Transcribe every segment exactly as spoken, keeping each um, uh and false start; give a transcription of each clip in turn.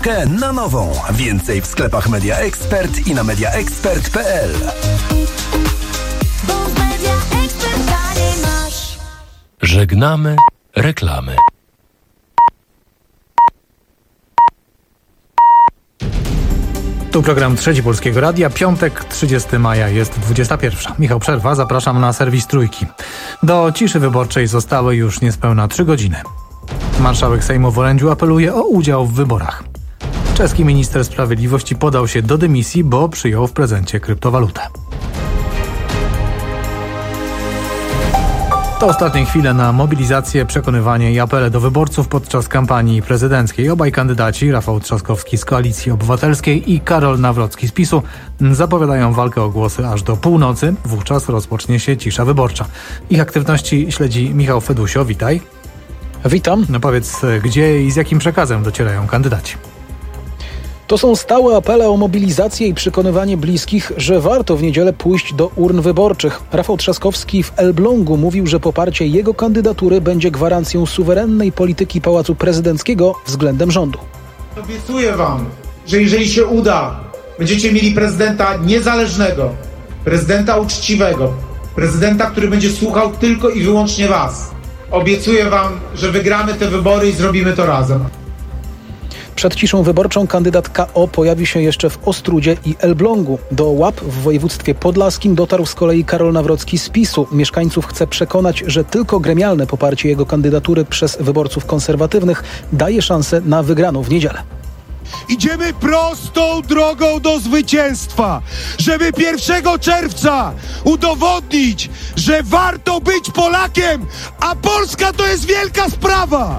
książkę na nową. Więcej w sklepach Media Expert i na media expert kropka p l. Żegnamy reklamy. Tu program Trzeci Polskiego Radia. Piątek, trzydziestego maja, jest dwudziesta pierwsza. Michał Przerwa, zapraszam na serwis Trójki. Do ciszy wyborczej zostały już niespełna trzy godziny. Marszałek Sejmu w orędziu apeluje o udział w wyborach. Czeski minister sprawiedliwości podał się do dymisji, bo przyjął w prezencie kryptowalutę. To ostatnie chwile na mobilizację, przekonywanie i apele do wyborców podczas kampanii prezydenckiej. Obaj kandydaci, Rafał Trzaskowski z Koalicji Obywatelskiej i Karol Nawrocki z PiSu, zapowiadają walkę o głosy aż do północy. Wówczas rozpocznie się cisza wyborcza. Ich aktywności śledzi Michał Fedusio. Witaj. Witam. No powiedz, gdzie i z jakim przekazem docierają kandydaci? To są stałe apele o mobilizację i przekonywanie bliskich, że warto w niedzielę pójść do urn wyborczych. Rafał Trzaskowski w Elblągu mówił, że poparcie jego kandydatury będzie gwarancją suwerennej polityki Pałacu Prezydenckiego względem rządu. Obiecuję wam, że jeżeli się uda, będziecie mieli prezydenta niezależnego, prezydenta uczciwego, prezydenta, który będzie słuchał tylko i wyłącznie was. Obiecuję wam, że wygramy te wybory i zrobimy to razem. Przed ciszą wyborczą kandydat K O pojawi się jeszcze w Ostródzie i Elblągu. Do Łap w województwie podlaskim dotarł z kolei Karol Nawrocki z PiSu. Mieszkańców chce przekonać, że tylko gremialne poparcie jego kandydatury przez wyborców konserwatywnych daje szansę na wygraną w niedzielę. Idziemy prostą drogą do zwycięstwa, żeby pierwszego czerwca udowodnić, że warto być Polakiem, a Polska to jest wielka sprawa.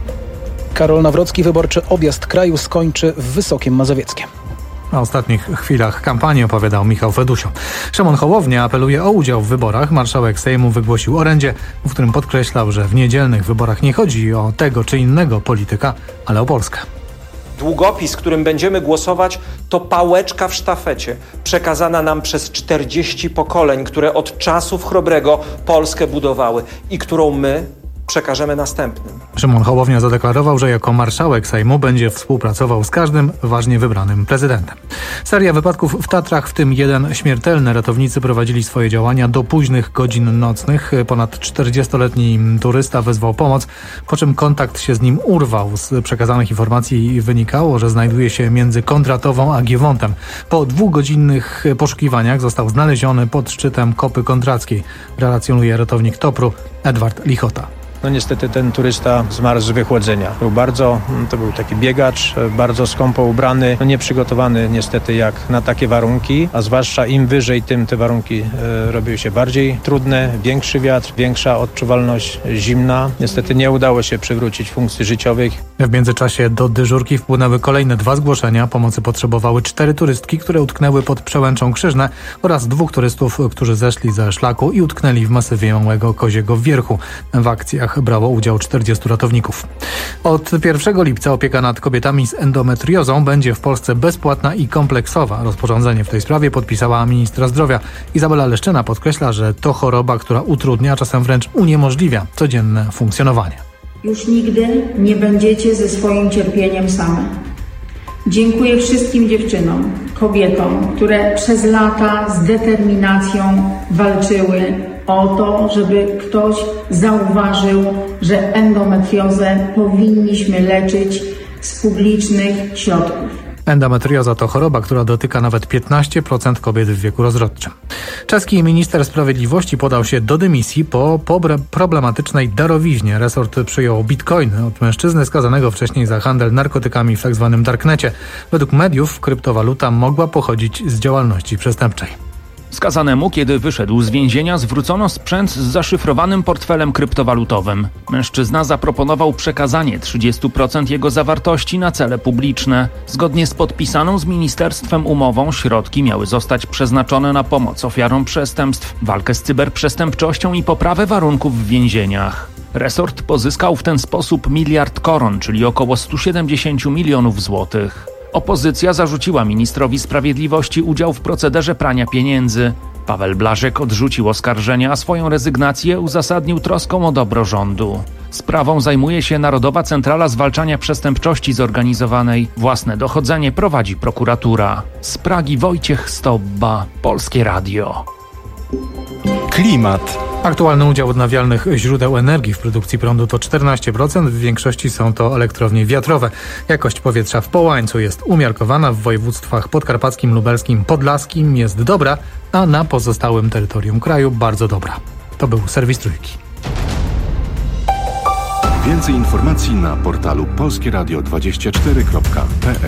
Karol Nawrocki wyborczy objazd kraju skończy w Wysokiem Mazowieckiem. Na ostatnich chwilach kampanii opowiadał Michał Fedusio. Szymon Hołownia apeluje o udział w wyborach. Marszałek Sejmu wygłosił orędzie, w którym podkreślał, że w niedzielnych wyborach nie chodzi o tego czy innego polityka, ale o Polskę. Długopis, którym będziemy głosować, to pałeczka w sztafecie, przekazana nam przez czterdzieści pokoleń, które od czasów Chrobrego Polskę budowały i którą my przekażemy następnym. Szymon Hołownia zadeklarował, że jako marszałek Sejmu będzie współpracował z każdym ważnie wybranym prezydentem. Seria wypadków w Tatrach, w tym jeden śmiertelny. Ratownicy prowadzili swoje działania do późnych godzin nocnych. Ponad czterdziestoletni turysta wezwał pomoc, po czym kontakt się z nim urwał. Z przekazanych informacji wynikało, że znajduje się między Kondratową a Giewontem. Po dwugodzinnych poszukiwaniach został znaleziony pod szczytem Kopy Kondrackiej, relacjonuje ratownik Topru Edward Lichota. No niestety ten turysta zmarł z wychłodzenia. Był bardzo, to był taki biegacz, bardzo skąpo ubrany, no nieprzygotowany niestety jak na takie warunki, a zwłaszcza im wyżej, tym te warunki e, robiły się bardziej trudne, większy wiatr, większa odczuwalność zimna. Niestety nie udało się przywrócić funkcji życiowych. W międzyczasie do dyżurki wpłynęły kolejne dwa zgłoszenia. Pomocy potrzebowały cztery turystki, które utknęły pod Przełęczą Krzyżne oraz dwóch turystów, którzy zeszli ze szlaku i utknęli w masywie Małego Koziego Wierchu. W akcjach brało udział czterdziestu ratowników. Od pierwszego lipca opieka nad kobietami z endometriozą będzie w Polsce bezpłatna i kompleksowa. Rozporządzenie w tej sprawie podpisała ministra zdrowia. Izabela Leszczyna podkreśla, że to choroba, która utrudnia, czasem wręcz uniemożliwia codzienne funkcjonowanie. Już nigdy nie będziecie ze swoim cierpieniem same. Dziękuję wszystkim dziewczynom, kobietom, które przez lata z determinacją walczyły o to, żeby ktoś zauważył, że endometriozę powinniśmy leczyć z publicznych środków. Endometrioza to choroba, która dotyka nawet piętnaście procent kobiet w wieku rozrodczym. Czeski minister sprawiedliwości podał się do dymisji po problematycznej darowiźnie. Resort przyjął bitcoiny od mężczyzny skazanego wcześniej za handel narkotykami w tzw. darknecie. Według mediów kryptowaluta mogła pochodzić z działalności przestępczej. Skazanemu, kiedy wyszedł z więzienia, zwrócono sprzęt z zaszyfrowanym portfelem kryptowalutowym. Mężczyzna zaproponował przekazanie trzydzieści procent jego zawartości na cele publiczne. Zgodnie z podpisaną z ministerstwem umową środki miały zostać przeznaczone na pomoc ofiarom przestępstw, walkę z cyberprzestępczością i poprawę warunków w więzieniach. Resort pozyskał w ten sposób miliard koron, czyli około sto siedemdziesiąt milionów złotych. Opozycja zarzuciła ministrowi sprawiedliwości udział w procederze prania pieniędzy. Paweł Blaszek odrzucił oskarżenia, a swoją rezygnację uzasadnił troską o dobro rządu. Sprawą zajmuje się Narodowa Centrala Zwalczania Przestępczości Zorganizowanej. Własne dochodzenie prowadzi prokuratura. Z Pragi Wojciech Stobba, Polskie Radio. Klimat. Aktualny udział odnawialnych źródeł energii w produkcji prądu to czternaście procent, w większości są to elektrownie wiatrowe. Jakość powietrza w Połańcu jest umiarkowana, w województwach podkarpackim, lubelskim, podlaskim jest dobra, a na pozostałym terytorium kraju bardzo dobra. To był serwis Trójki. Więcej informacji na portalu polskie radio dwadzieścia cztery kropka p l.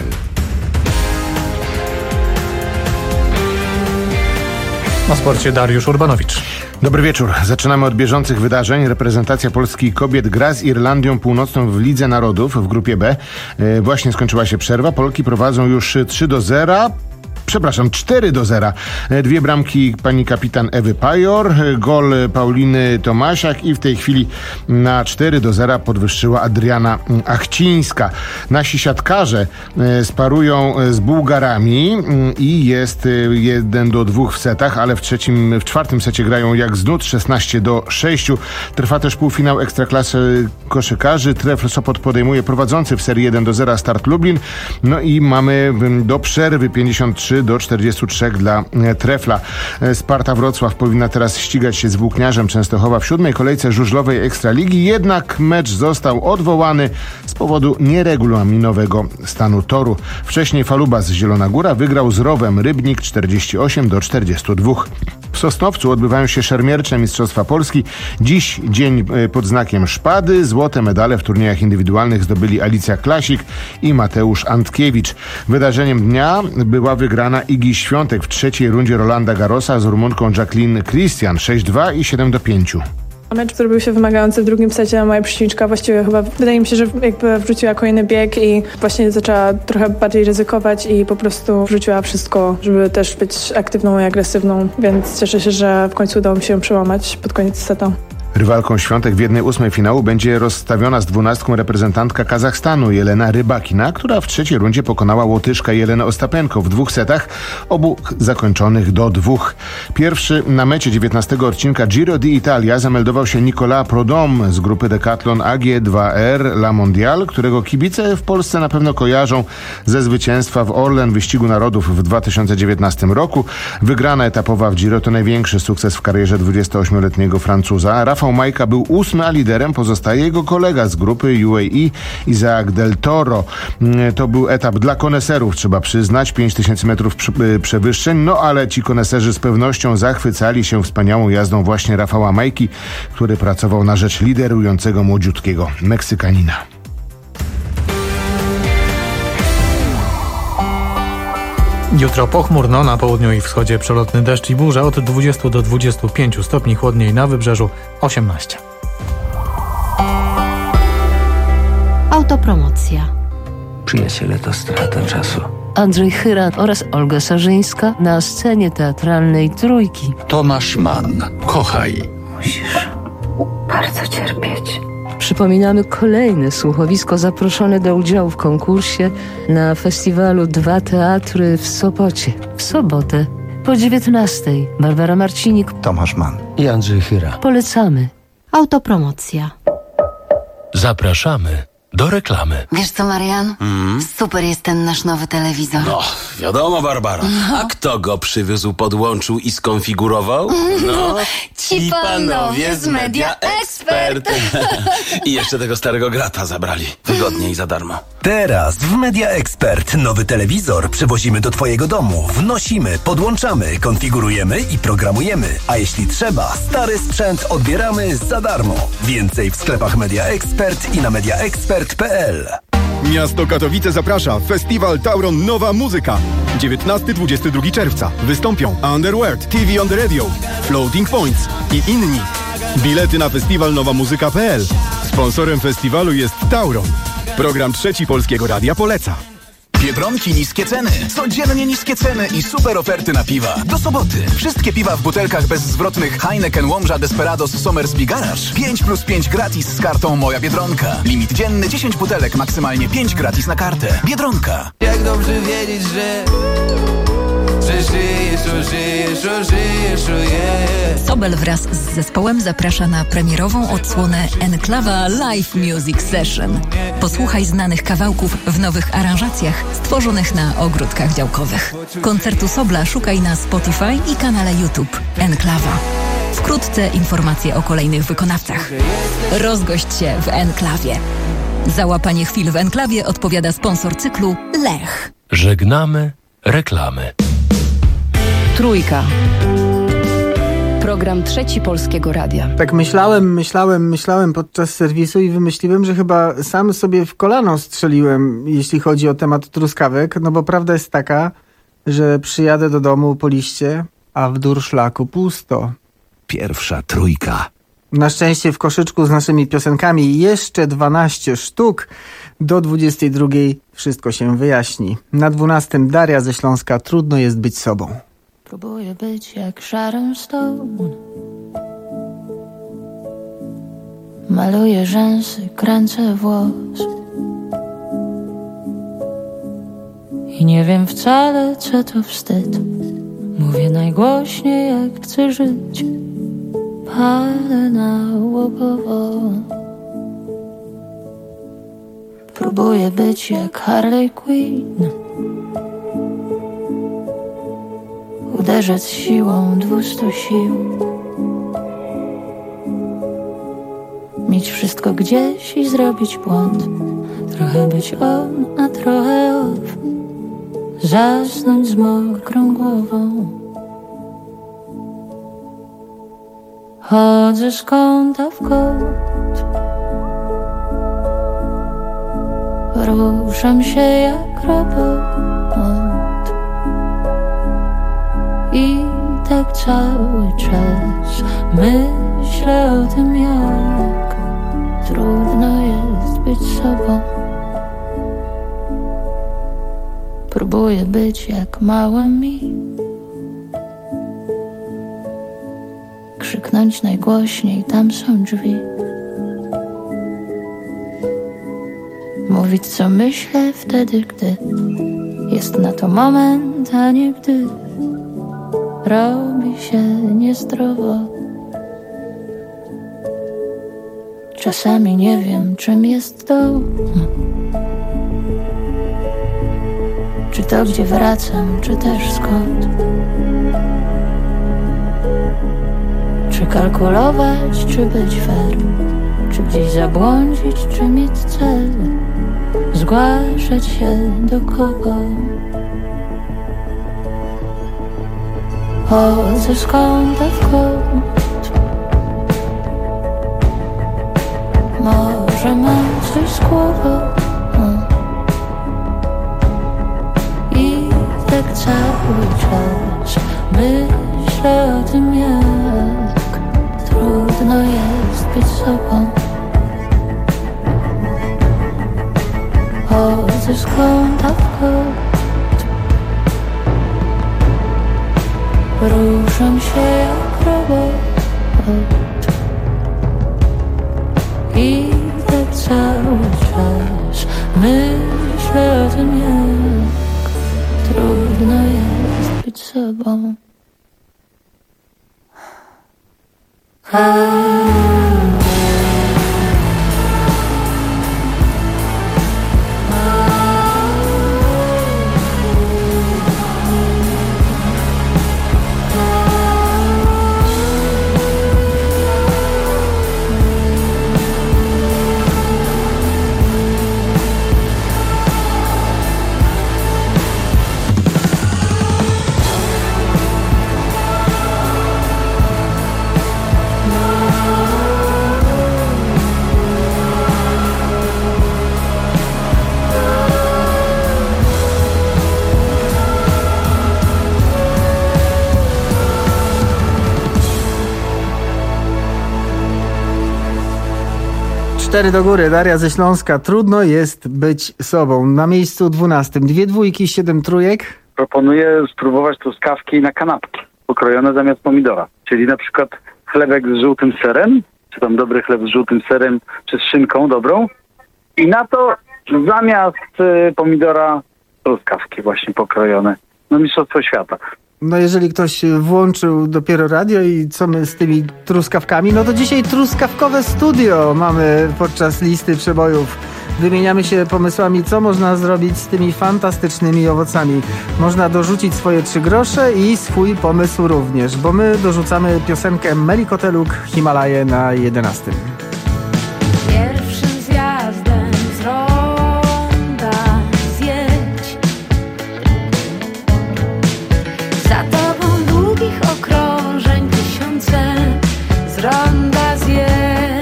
Na sporcie Dariusz Urbanowicz. Dobry wieczór. Zaczynamy od bieżących wydarzeń. Reprezentacja Polski kobiet gra z Irlandią Północną w Lidze Narodów w grupie B. Właśnie skończyła się przerwa. Polki prowadzą już trzy do zera. Przepraszam, cztery do zera. Dwie bramki pani kapitan Ewy Pajor, gol Pauliny Tomasiak i w tej chwili na cztery do zera podwyższyła Adriana Achcińska. Nasi siatkarze sparują z Bułgarami i jest jeden do dwóch w setach, ale w trzecim, w czwartym secie grają jak z nut, szesnaście do sześciu. Trwa też półfinał Ekstraklasy koszykarzy. Trefl Sopot podejmuje prowadzący w serii jeden do zera Start Lublin. No i mamy do przerwy pięćdziesiąt trzy do czterdziestu trzech dla Trefla. Sparta Wrocław powinna teraz ścigać się z Włókniarzem Częstochowa w siódmej kolejce żużlowej Ekstraligi, jednak mecz został odwołany z powodu nieregulaminowego stanu toru. Wcześniej Falubas Zielona Góra wygrał z Rowem Rybnik czterdzieści osiem do czterdziestu dwóch. W Sosnowcu odbywają się szermiercze Mistrzostwa Polski. Dziś dzień pod znakiem szpady. Złote medale w turniejach indywidualnych zdobyli Alicja Klasik i Mateusz Antkiewicz. Wydarzeniem dnia była wygrana Igi Świątek w trzeciej rundzie Rolanda Garrosa z Rumunką Jacqueline Christian sześć dwa i siedem do pięciu. Mecz, który był się wymagający w drugim secie, moja przeciwniczka właściwie chyba, wydaje mi się, że jakby wrzuciła kolejny bieg i właśnie zaczęła trochę bardziej ryzykować i po prostu wrzuciła wszystko, żeby też być aktywną i agresywną, więc cieszę się, że w końcu udało mi się ją przełamać pod koniec seta. Rywalką Świątek w jednej ósmej finału będzie rozstawiona z dwunastką reprezentantka Kazachstanu Jelena Rybakina, która w trzeciej rundzie pokonała Łotyszka Jelenę Ostapenko w dwóch setach, obu zakończonych do dwóch. Pierwszy na mecie dziewiętnastego odcinka Giro d'Italia zameldował się Nicolas Prudhomme z grupy Decathlon A G dwa R La Mondiale, którego kibice w Polsce na pewno kojarzą ze zwycięstwa w Orlen Wyścigu Narodów w dwa tysiące dziewiętnastym roku. Wygrana etapowa w Giro to największy sukces w karierze dwudziestoośmioletniego Francuza. Rafał Majka był ósmy, a liderem pozostaje jego kolega z grupy U A E, Isaac Del Toro. To był etap dla koneserów, trzeba przyznać, pięć tysięcy metrów przewyższeń, no ale ci koneserzy z pewnością zachwycali się wspaniałą jazdą właśnie Rafała Majki, który pracował na rzecz liderującego młodziutkiego Meksykanina. Jutro pochmurno, na południu i wschodzie przelotny deszcz i burza, od dwudziestu do dwudziestu pięciu stopni, chłodniej na wybrzeżu osiemnaście. Autopromocja. Przyjaciele, to strata czasu. Andrzej Chyra oraz Olga Sarzyńska na scenie teatralnej Trójki. Tomasz Mann. Kochaj. Musisz bardzo cierpieć. Przypominamy kolejne słuchowisko zaproszone do udziału w konkursie na festiwalu Dwa Teatry w Sopocie. W sobotę po dziewiętnastej. Barbara Marcinik, Tomasz Mann i Andrzej Chyra. Polecamy. Autopromocja. Zapraszamy do reklamy. Wiesz co, Marian? Mm. Super jest ten nasz nowy telewizor. No, wiadomo, Barbara. No. A kto go przywiózł, podłączył i skonfigurował? No, ci panowie z Media Expert. I jeszcze tego starego grata zabrali. Wygodnie i za darmo. Teraz w Media Expert nowy telewizor przywozimy do twojego domu. Wnosimy, podłączamy, konfigurujemy i programujemy. A jeśli trzeba, stary sprzęt odbieramy za darmo. Więcej w sklepach Media Expert i na media expert kropka p l. Miasto Katowice zaprasza Festiwal Tauron Nowa Muzyka. dziewiętnastego do dwudziestego drugiego czerwca wystąpią Underworld, T V on the Radio, Floating Points i inni. Bilety na festiwal nowa muzyka kropka p l. Sponsorem festiwalu jest Tauron. Program Trzeci Polskiego Radia poleca. Biedronki niskie ceny, codziennie niskie ceny i super oferty na piwa. Do soboty wszystkie piwa w butelkach bezzwrotnych Heineken, Łomża, Desperados, Somersby Garage pięć plus pięć gratis z kartą Moja Biedronka. Limit dzienny dziesięć butelek, maksymalnie pięć gratis na kartę. Biedronka. Jak dobrze wiedzieć, że że żyjesz, o żyjesz, o żyjesz, o yeah. Sobel wraz z zespołem zaprasza na premierową odsłonę Enklawa Live Music Session. Posłuchaj znanych kawałków w nowych aranżacjach stworzonych na ogródkach działkowych. Koncertu Sobla szukaj na Spotify i kanale YouTube Enklawa. Wkrótce informacje o kolejnych wykonawcach. Rozgość się w Enklawie. Za łapanie chwil w Enklawie odpowiada sponsor cyklu Lech. Żegnamy reklamy. Trójka. Program Trzeci Polskiego Radia. Tak myślałem, myślałem, myślałem podczas serwisu i wymyśliłem, że chyba sam sobie w kolano strzeliłem, jeśli chodzi o temat truskawek, no bo prawda jest taka, że przyjadę do domu po liście, a w durszlaku pusto. Pierwsza trójka. Na szczęście w koszyczku z naszymi piosenkami jeszcze dwanaście sztuk. Do dwudziestej drugiej wszystko się wyjaśni. Na dwunastym Daria ze Śląska. Trudno jest być sobą. Próbuję być jak Sharon Stone. Maluję rzęsy, kręcę włos. I nie wiem wcale, co to wstyd. Mówię najgłośniej, jak chcę żyć. Palę na łopowo. Próbuję być jak Harley Quinn. Uderzać siłą dwustu sił. Mieć wszystko gdzieś i zrobić błąd. Trochę być on, a trochę off. Zasnąć z mokrą głową. Chodzę z kąta w kąt. Ruszam się jak robot. I tak cały czas myślę o tym, jak trudno jest być sobą. Próbuję być jak mała mi. Krzyknąć najgłośniej, tam są drzwi. Mówić co myślę wtedy, gdy jest na to moment, a nie gdy robi się niezdrowo. Czasami nie wiem, czym jest dom. Czy to, gdzie wracam, czy też skąd. Czy kalkulować, czy być fair. Czy gdzieś zabłądzić, czy mieć cel. Zgłaszać się do kogo. Chodzę z kąta w kąt. Może mam coś z głową. I tak cały czas myślę o tym, jak trudno jest być sobą. Chodzę z kąta w kąt. Ruszam się jak robot. I tak cały czas myślę o tym, jak trudno jest być sobą. Cztery do góry, Daria ze Śląska. Trudno jest być sobą. Na miejscu dwunastym. Dwie dwójki, siedem trójek. Proponuję spróbować truskawki na kanapki, pokrojone zamiast pomidora. Czyli na przykład chlebek z żółtym serem, czy tam dobry chleb z żółtym serem, czy z szynką dobrą. I na to zamiast y, pomidora truskawki właśnie pokrojone. no Mistrzostwo Świata. No jeżeli ktoś włączył dopiero radio i co my z tymi truskawkami, no to dzisiaj truskawkowe studio mamy podczas listy przebojów. Wymieniamy się pomysłami, co można zrobić z tymi fantastycznymi owocami. Można dorzucić swoje trzy grosze i swój pomysł również, bo my dorzucamy piosenkę Melikoteluk Himalaje na jedenastym. Pierwszym zjazdem z ronda zjedź. Za tobą długich okrążeń tysiące z ronda zjedź.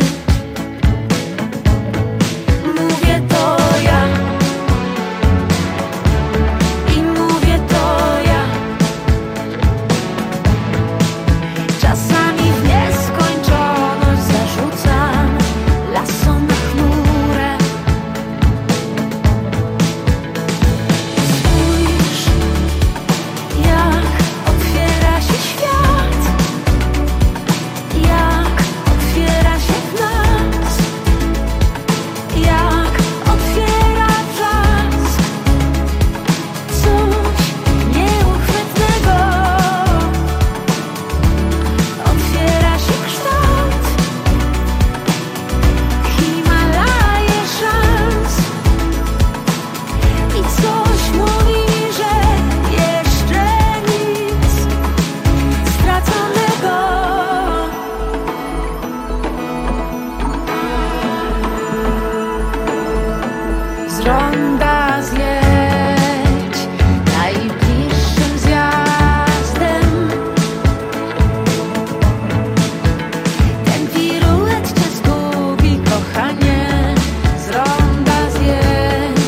Mówię to ja i mówię to ja. Czasami w nieskończoność zarzucam lasom na chmurę. Spójrz, jak otwiera się świat, jak otwiera się w nas, jak otwiera wrzask. Coś nieuchwytnego. Otwiera się kształt Himalaje szans. I coś mówi mi, że jeszcze nic straconego. Z ronda zjedź najbliższym zjazdem. Ten piruet cię zgubi, kochanie. Z ronda zjedź.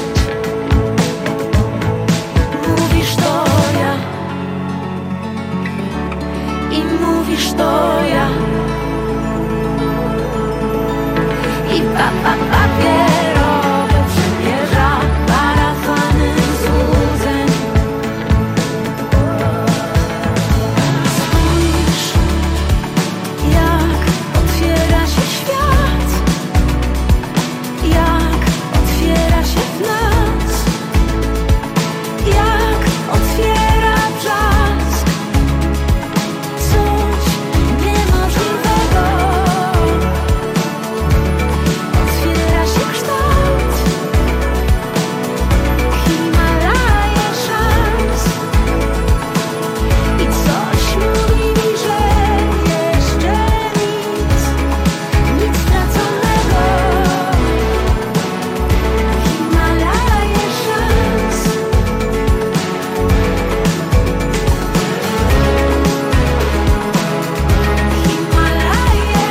Mówisz to ja i mówisz to ja. I pa, pa, papierowe przymierza parafany złudzeń. Spójrz, jak otwiera się świat, jak otwiera się w nas, jak otwiera wrzask. Coś niemożliwego. Otwiera się kształt Himalaje szans. I coś mówi mi, że jeszcze nic, nic straconego. Himalaje szans. Himalaje.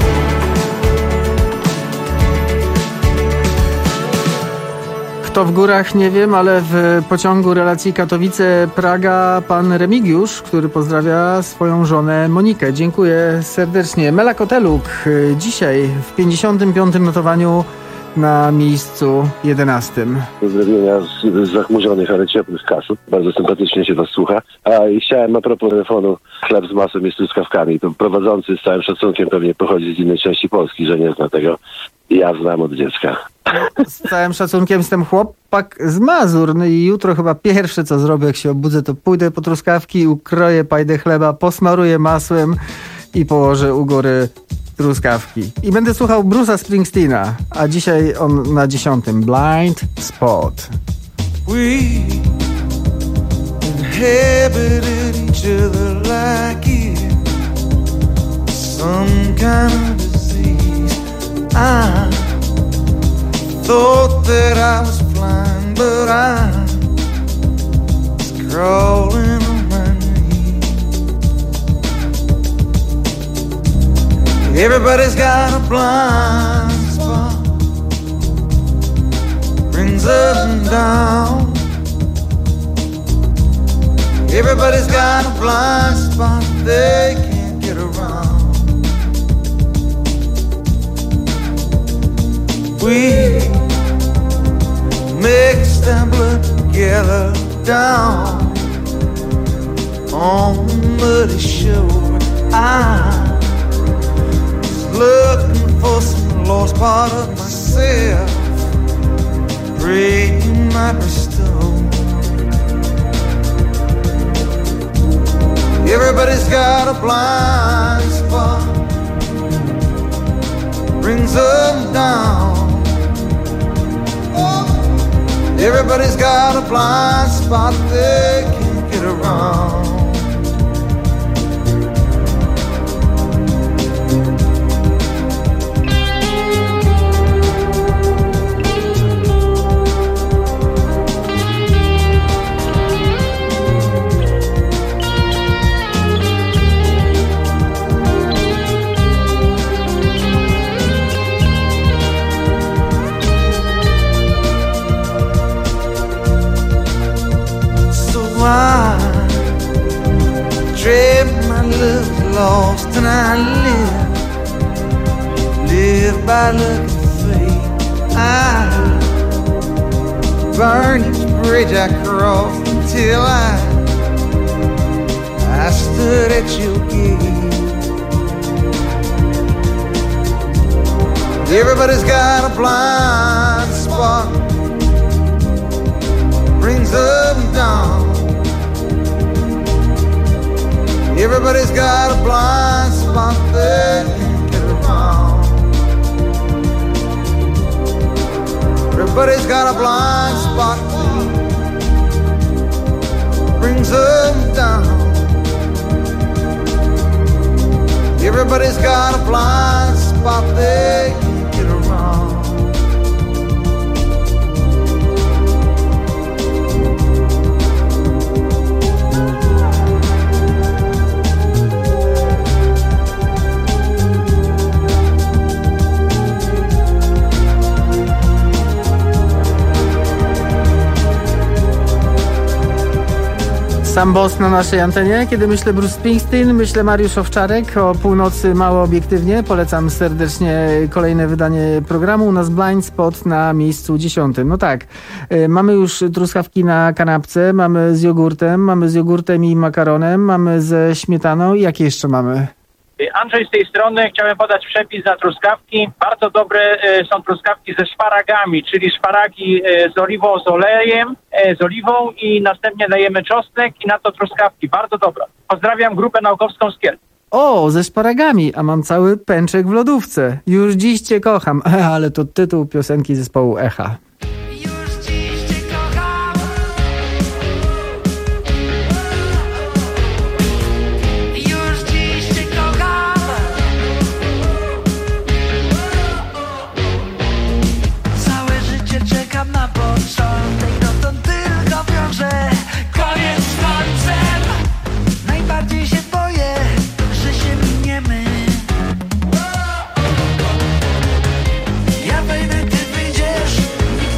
Kto w górach, nie wiem, ale w pociągu relacji Katowice-Praga pan Remigiusz, który pozdrawia swoją żonę Monikę. Dziękuję serdecznie. Melikoteluk dzisiaj w pięćdziesiątym piątym notowaniu na miejscu jedenastym. Pozdrowienia z, z zachmurzonych, ale ciepłych Kaszub. Bardzo sympatycznie się was słucha. A i chciałem a propos telefonu, chleb z masłem jest truskawkami. To prowadzący z całym szacunkiem pewnie pochodzi z innej części Polski, że nie zna tego. Ja znam od dziecka. Z całym szacunkiem jestem chłopak z Mazur. No i jutro chyba pierwsze co zrobię, jak się obudzę, to pójdę po truskawki, ukroję pajdę chleba, posmaruję masłem i położę u góry truskawki. I będę słuchał Bruce'a Springsteena, a dzisiaj on na dziesiątym. Blind Spot. We inhabited each other like it, some kind of disease. I thought that I was flying, but I was crawling on my knees. Everybody's got a blind spot, brings us down. Everybody's got a blind spot they can't get around. We mixed and blood together down on the muddy shore. I was looking for some lost part of myself, praying you might restore. got a blind spot, brings them down. Everybody's got a blind spot they can't get around. I trade my love lost and I live, live by luck and fate. I burn each bridge I cross until I, I stood at your gate. Everybody's got a blind spot, brings them down. Everybody's got a blind spot they can't get around. Everybody's got a blind spot that brings them down. Everybody's got a blind spot they can't get around. Sam boss na naszej antenie. Kiedy myślę Bruce Springsteen, myślę Mariusz Owczarek. O północy mało obiektywnie. Polecam serdecznie kolejne wydanie programu. U nas Blind Spot na miejscu dziesiątym. No tak, mamy już truskawki na kanapce, mamy z jogurtem, mamy z jogurtem i makaronem, mamy ze śmietaną. I jakie jeszcze mamy? Andrzej z tej strony. Chciałem podać przepis na truskawki. Bardzo dobre są truskawki ze szparagami, czyli szparagi z oliwą, z olejem, z oliwą i następnie dajemy czosnek i na to truskawki. Bardzo dobra. Pozdrawiam grupę naukowską z Kielc. O, ze szparagami, a mam cały pęczek w lodówce. Już dziś cię kocham, ale to tytuł piosenki zespołu Echa. Ja wejdę, ty wyjdziesz.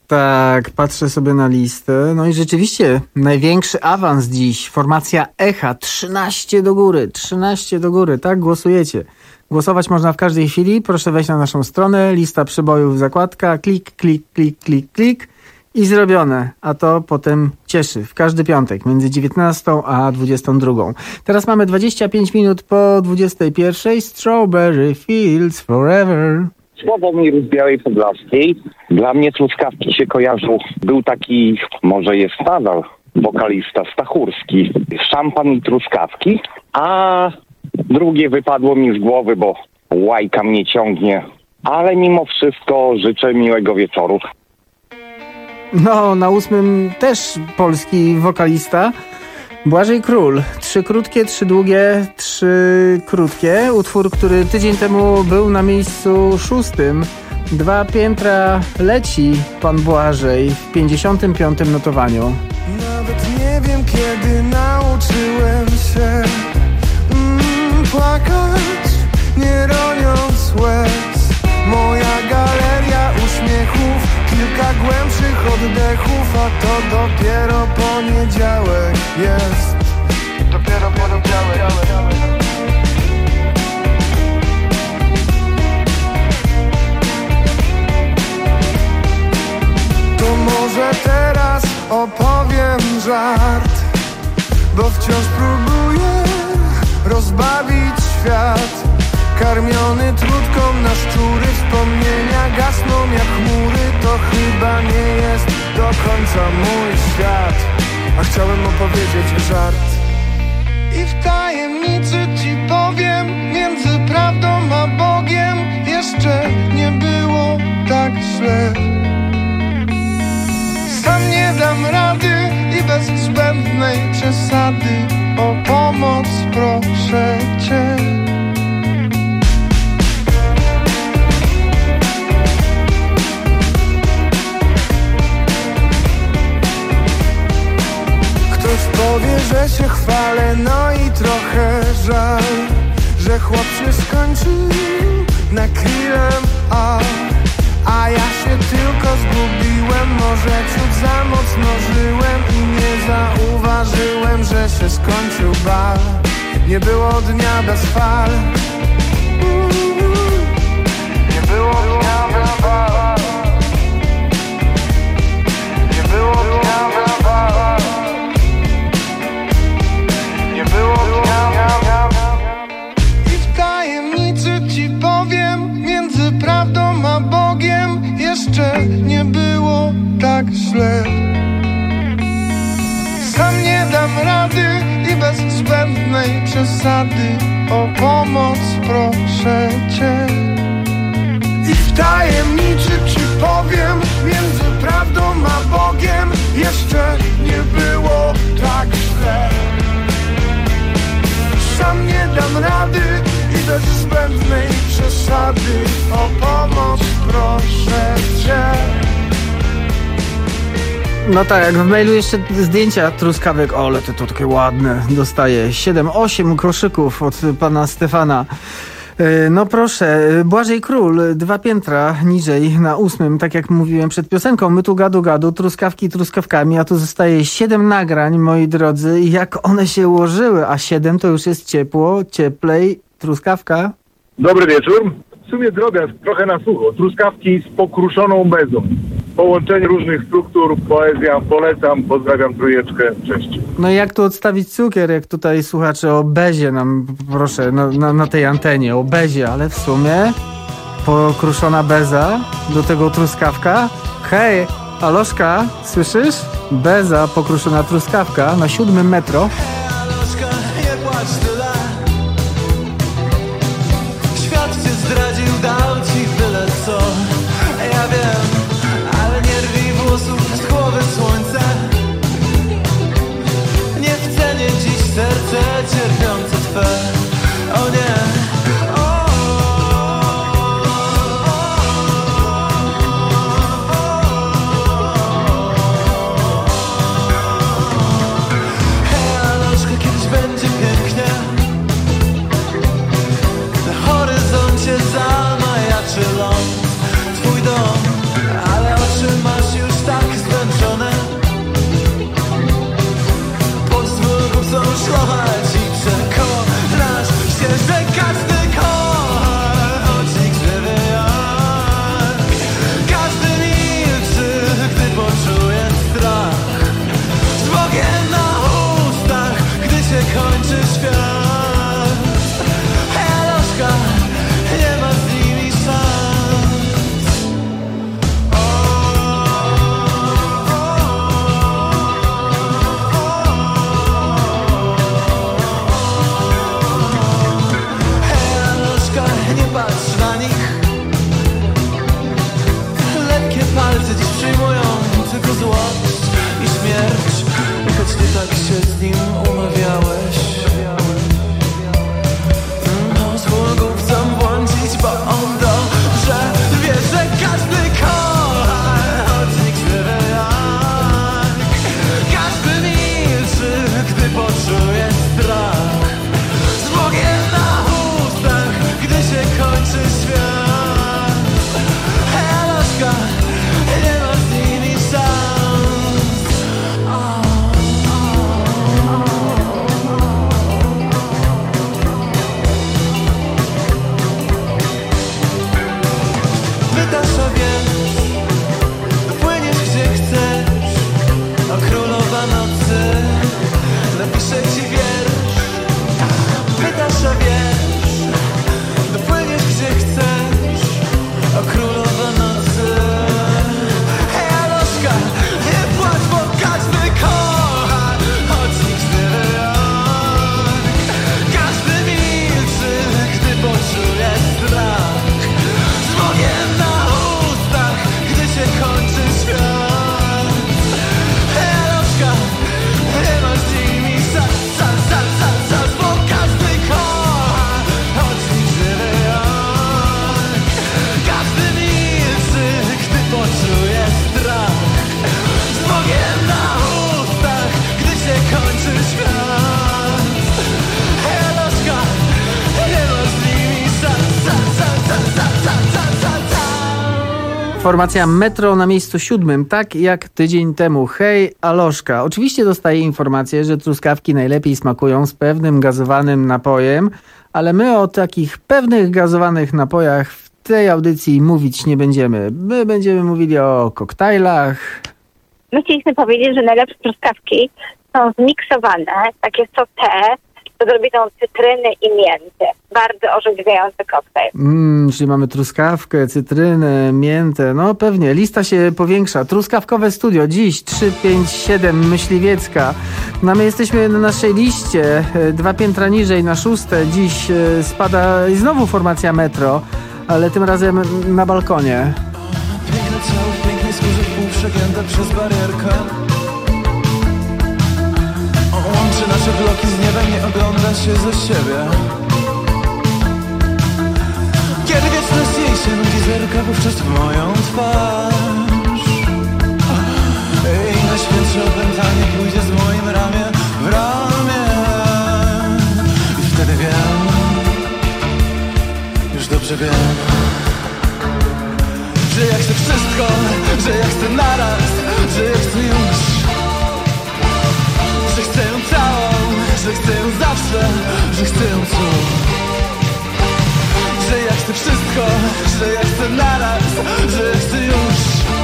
Tak, patrzę sobie na listę. No i rzeczywiście największy awans dziś. Formacja Echa, trzynaście do góry, trzynaście do góry, tak? Głosujecie. Głosować można w każdej chwili. Proszę wejść na naszą stronę, lista przebojów, zakładka, klik, klik, klik, klik, klik i zrobione. A to potem cieszy w każdy piątek między dziewiętnastą a dwudziestą drugą. Teraz mamy dwadzieścia pięć minut po dwudziestej pierwszej. Strawberry Fields Forever. Sławomir z Białej Podlaskiej. Dla mnie truskawki się kojarzą. Był taki, może jest nadal, wokalista Stachurski. Szampan i truskawki. A drugie wypadło mi z głowy, bo łajka mnie ciągnie. Ale mimo wszystko życzę miłego wieczoru. No, na ósmym też polski wokalista. Błażej Król. Trzy krótkie, trzy długie, trzy krótkie. Utwór, który tydzień temu był na miejscu szóstym. Dwa piętra leci pan Błażej w pięćdziesiątym piątym notowaniu. Nawet nie wiem, kiedy nauczyłem się mm, płakać, nie roniąc łez. Moja galeria uśmiechów, kilka głębszych oddechów, a to dopiero poniedziałek jest. Dopiero poniedziałek. To może teraz opowiem żart, bo wciąż próbuję rozbawić świat. Karmiony trutką na szczury, wspomnienia gasną jak chmury. To chyba nie jest do końca mój świat, a chciałem opowiedzieć żart. I w tajemnicy ci powiem, między prawdą a Bogiem jeszcze nie było tak źle. Sam nie dam rady i bez zbędnej przesady o pomoc proszę cię. Ktoś powie, że się chwalę, no i trochę żal, że chłop się skończył na krillem, a, a ja się tylko zgubiłem. Może ciut za mocno żyłem i nie zauważyłem, że się skończył bal. Nie było dnia bez fal. Nie było dnia bez fal. Nie było dnia bez fal. Nie było dnia. I w tajemnicy ci powiem, między prawdą a Bogiem jeszcze nie było tak źle. Sam nie dam rady i bez zbędnej przesady o pomoc proszę cię. I w tajemnicy ci powiem, między prawdą a Bogiem jeszcze nie było tak źle. Sam nie dam rady i bez zbędnej przesady o pomoc proszę cię. No tak, jak w mailu jeszcze zdjęcia truskawek, o, ale to, to takie ładne, dostaję siedem osiem koszyków od pana Stefana. No proszę, Błażej Król, dwa piętra niżej na ósmym, tak jak mówiłem przed piosenką, my tu gadu gadu, truskawki truskawkami, a tu zostaje siedem nagrań, moi drodzy, i jak one się ułożyły, a siedem to już jest ciepło, cieplej, truskawka. Dobry wieczór. W sumie drobiazg trochę na sucho. Truskawki z pokruszoną bezą. Połączenie różnych struktur, poezja, polecam, pozdrawiam trójeczkę, cześć. No i jak tu odstawić cukier, jak tutaj słuchacze o bezie nam, proszę, na, na, na tej antenie, o bezie, ale w sumie pokruszona beza, do tego truskawka. Hej, Aloszka, słyszysz? Beza, pokruszona truskawka na siódmym metro. Zdradził, dał ci byle co. Ja wiem, ale nie rwij włosów z głowy słońce. Nie w cenie dziś serce cierpiące twe. O nie. Hej, Aloszka, kiedyś będzie pięknie. tylko złość i śmierć. I choć ty tak się z nim umawiałeś, pozwól głupcom błądzić, bo on dobrze wie, że każdy kocha, choć nikt nie wie jak. Każdy milczy, gdy poczuje strach, z Bogiem na ustach, gdy się kończy świat. Heloszka, nie ma z nimi szans. Wytasza więc, dopłyniesz gdzie chcesz, a królowa nocy napisze ci wiersz. Wytasza więc, dopłyniesz gdzie chcesz, a królowa nocy. Hej, Aloszka, nie płacz, bo każdy kocha, choć nikt nie wie jak. Każdy milczy, gdy poczuje strach, z Bogiem na ustach, gdy się kończy świat. Hej, Aloszka, nie masz z nimi szans, szans, szans, szans, szans, bo każdy kocha, choć nikt nie wie jak. Każdy milczy, gdy poczuje strach, z Bogiem na ustach, gdy się kończy świat. Hej, Aloszka, nie masz z nimi szans, szans, szans, szans, szans, szans, szans, szans, szans. Formacja Metro na miejscu siódmym, tak jak tydzień temu. Hej, Aloszka. Oczywiście dostaję informację, że truskawki najlepiej smakują z pewnym gazowanym napojem, ale my o takich pewnych gazowanych napojach w tej audycji mówić nie będziemy. My będziemy mówili o koktajlach. My chcieliśmy powiedzieć, że najlepsze truskawki są zmiksowane, takie sauté, z odrobiną cytryny i mięty. Bardzo orzeźwiający koktajl. Mm, czyli mamy truskawkę, cytrynę, miętę. No pewnie, lista się powiększa. Truskawkowe studio dziś trzy pięć siedem Myśliwiecka. No my jesteśmy na naszej liście. Dwa piętra niżej, na szóste. Dziś e, spada znowu formacja Metro, ale tym razem na balkonie. Piękne ciało w pięknej skórze, pół przegięte przez barierkę. Łączy nasze bloki z niebem, nie ogląda się ze siebie. Kiedy wieczność jej się nudzi, zerka wówczas w moją twarz. I najświętsze opętanie pójdzie z moim ramię w ramię. I wtedy wiem, już dobrze wiem, że ja chcę wszystko, że ja chcę naraz, że ja chcę już. Że chcę ją całą, że chcę ją zawsze, że chcę ją tu. Że ja chcę wszystko, że ja chcę naraz, że ja chcę już.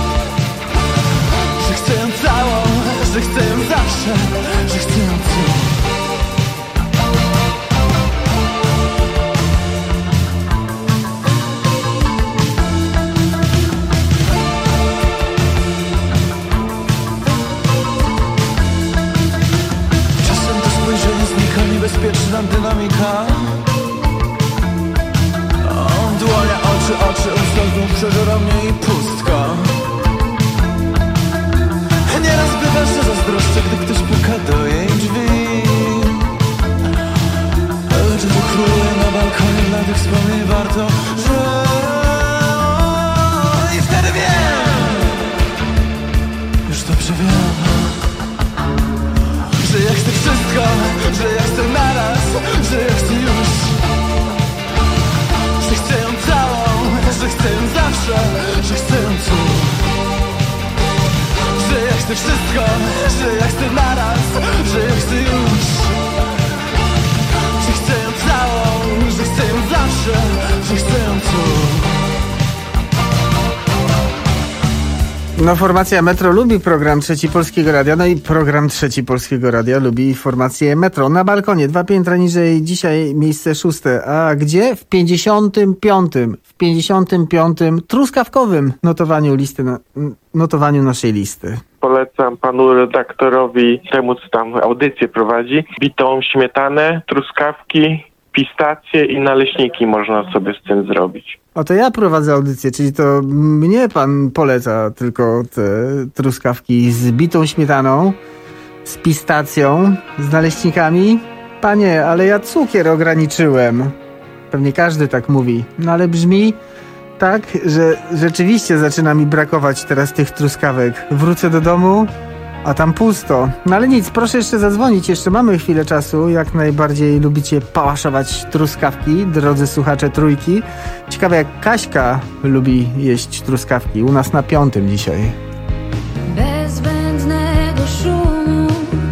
Że chcę ją całą, że chcę ją zawsze, że chcę ją tu. Niebezpieczna dynamika. O, dłonia, oczy, oczy, usta, znów przeżera mnie i pustka. Nieraz bywa, że zazdroszczę, gdy ktoś puka do jej drzwi. Czy tu króluje na balkonie, dla tych wspomnień warto, że... I wtedy wiem, już dobrze wiem, że ja chcę wszystko, że ja chcę naraz, że ja chcę już. Że chcę ją całą, że chcę ją zawsze, że chcę ją tu. Że ja chcę wszystko, że ja chcę naraz, że ja chcę już. Że chcę ją całą, że chcę ją zawsze, że chcę ją tu. No formacja Metro lubi program Trzeci Polskiego Radia, no i program Trzeci Polskiego Radia lubi formację Metro. Na balkonie, dwa piętra niżej, dzisiaj miejsce szóste. A gdzie? W pięćdziesiątym piątym. W pięćdziesiątym piątym truskawkowym notowaniu listy, notowaniu naszej listy. Polecam panu redaktorowi, temu co tam audycję prowadzi, bitą śmietanę, truskawki pistacje i naleśniki można sobie z tym zrobić. O, to ja prowadzę audycję, czyli to mnie pan poleca tylko te truskawki z bitą śmietaną, z pistacją, z naleśnikami. Panie, ale ja cukier ograniczyłem. Pewnie każdy tak mówi. No ale brzmi tak, że rzeczywiście zaczyna mi brakować teraz tych truskawek. Wrócę do domu, a tam pusto. No ale nic, proszę jeszcze zadzwonić, jeszcze mamy chwilę czasu. Jak najbardziej lubicie pałaszować truskawki, drodzy słuchacze Trójki. Ciekawe, jak Kaśka lubi jeść truskawki. U nas na piątym dzisiaj. Bez zbędnego szumu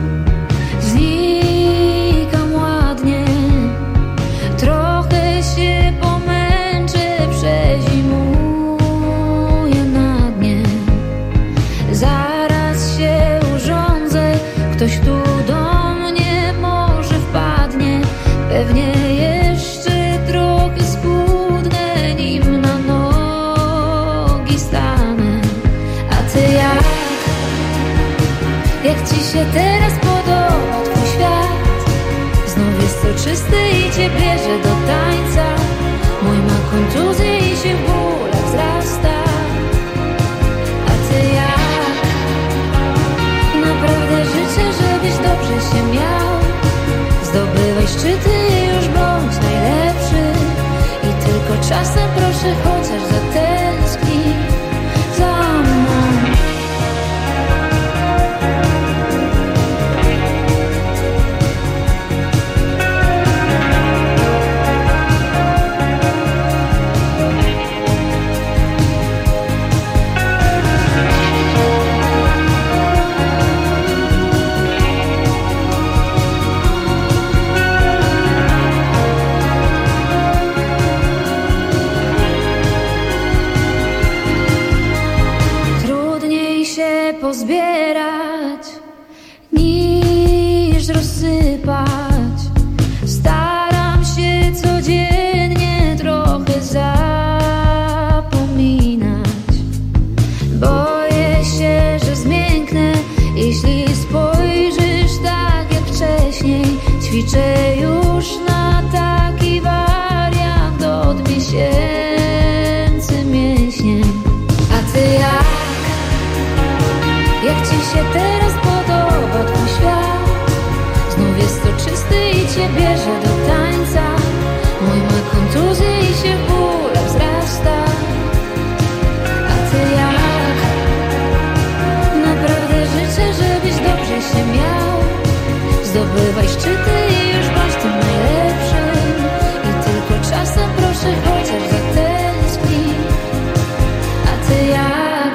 znikam ładnie. Trochę się pomęczę, przezimuję na dnie. Zaraz się urządzę, ktoś tu do mnie może wpadnie. Pewnie jeszcze trochę schudnę, nim na nogi stanę. A ty jak? Jak ci się teraz podoba twój świat? Znów jest soczysty i cię bierze do tańca. Mój ma kontuzję i się w bólach wzrasta. A ty jak? Naprawdę życzę, żebyś dobrze się miał. Zdobywaj szczyty i już bądź najlepszy. I tylko czasem proszę chociaż zatęsknij za mną. Trudniej się pozbierać niż rozsypać. Staram się codziennie trochę zapominać. Boję się, że zmięknę, jeśli spojrzysz tak jak wcześniej. Ćwiczę już na taki wariant od miesięcy mięśniem. A ty jak? Jak ci się teraz podoba twój świat? Znów jest soczysty i cię bierze do tańca. Mój ma kontuzję i się w bólach wzrasta. A ty jak? Naprawdę życzę, żebyś dobrze się miał. Zdobywaj szczyty i już bądź tym najlepszym. I tylko czasem proszę chociaż zatęsknij. A ty jak?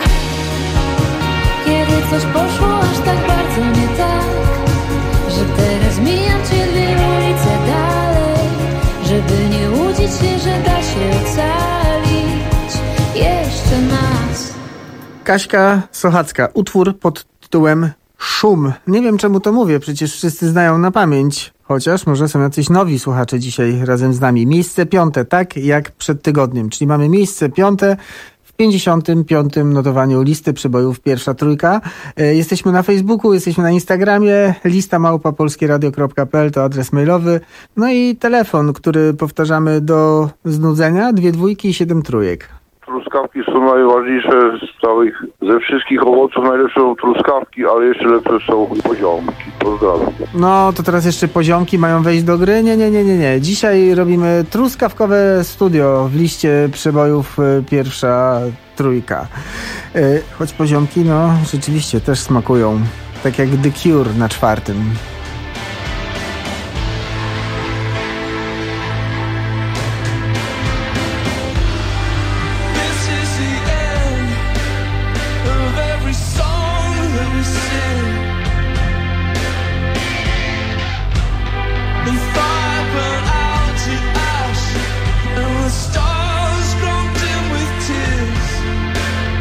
Kiedy coś poszło aż tak bardzo nie tak, że teraz mijam cię dwie ulice dalej, żeby nie łudzić się, że da się ocalić jeszcze nas. Kaśka Sochacka, utwór pod tytułem Szum. Nie wiem, czemu to mówię, przecież wszyscy znają na pamięć. Chociaż może są jacyś nowi słuchacze dzisiaj razem z nami. Miejsce piąte, tak jak przed tygodniem. Czyli mamy miejsce piąte w pięćdziesiątym piątym notowaniu listy przebojów Pierwsza Trójka. E, jesteśmy na Facebooku, jesteśmy na Instagramie. Lista małpa polskieradio kropka p l to adres mailowy. No i telefon, który powtarzamy do znudzenia. Dwie dwójki i siedem trójek. Truskawki są najważniejsze z całych, ze wszystkich owoców najlepsze są truskawki, ale jeszcze lepsze są poziomki. Pozdrawiam. No to teraz jeszcze poziomki mają wejść do gry? Nie, nie, nie, nie, nie. Dzisiaj robimy truskawkowe studio w liście przebojów Pierwsza Trójka. Choć poziomki, no rzeczywiście też smakują. Tak jak The Cure na czwartym.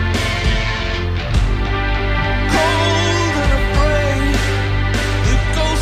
Cold and afraid, the ghost